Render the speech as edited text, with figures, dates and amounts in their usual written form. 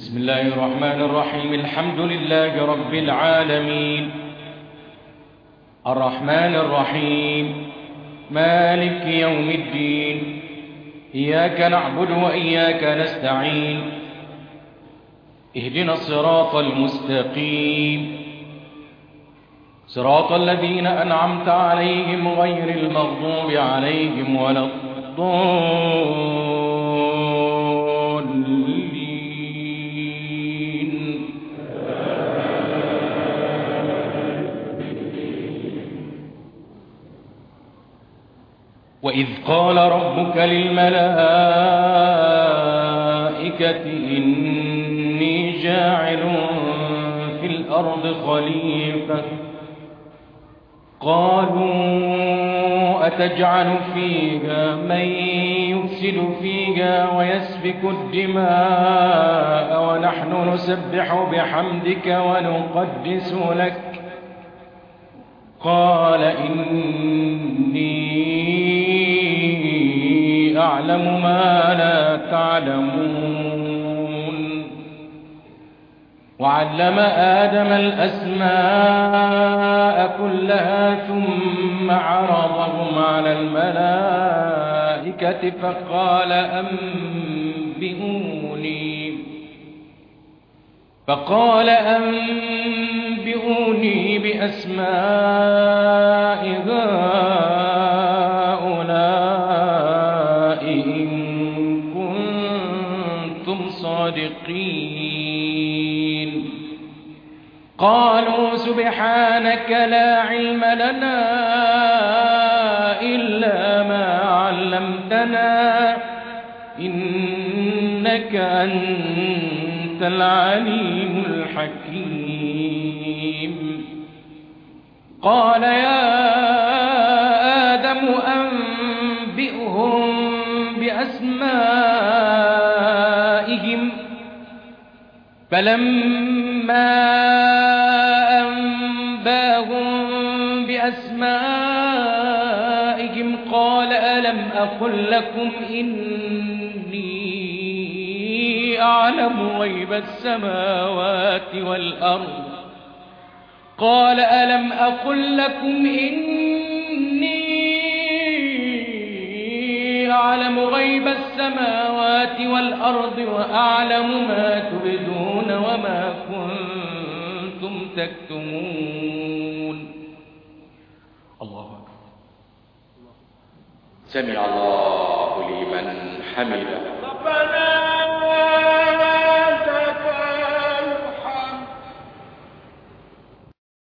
بسم الله الرحمن الرحيم. الحمد لله رب العالمين، الرحمن الرحيم، مالك يوم الدين، إياك نعبد وإياك نستعين، اهدنا الصراط المستقيم، صراط الذين أنعمت عليهم غير المغضوب عليهم ولا الضالين. وإذ قال ربك للملائكة إني جاعل في الأرض خليفة، قالوا أتجعل فيها من يفسد فيها ويسفك الدماء ونحن نسبح بحمدك ونقدس لك، قال إني أعلم ما لا تعلمون. وعلم آدم الأسماء كلها ثم عرضهم على الملائكة فقال أنبئوني بأسماء هؤلاء إن كنتم صادقين. قالوا سبحانك لا علم لنا إلا ما علمتنا إنك أنت العليم الحكيم. قال يا آدم أنبئهم بأسمائهم، فلما أنباهم بأسمائهم قال ألم أقل لكم إني أعلم غيب السماوات والأرض، قال ألم أقل لكم إني أعلم غيب السماوات والأرض وأعلم ما تبدون وما كنتم تكتمون. الله أكبر. سمع الله لمن حمده. ربنا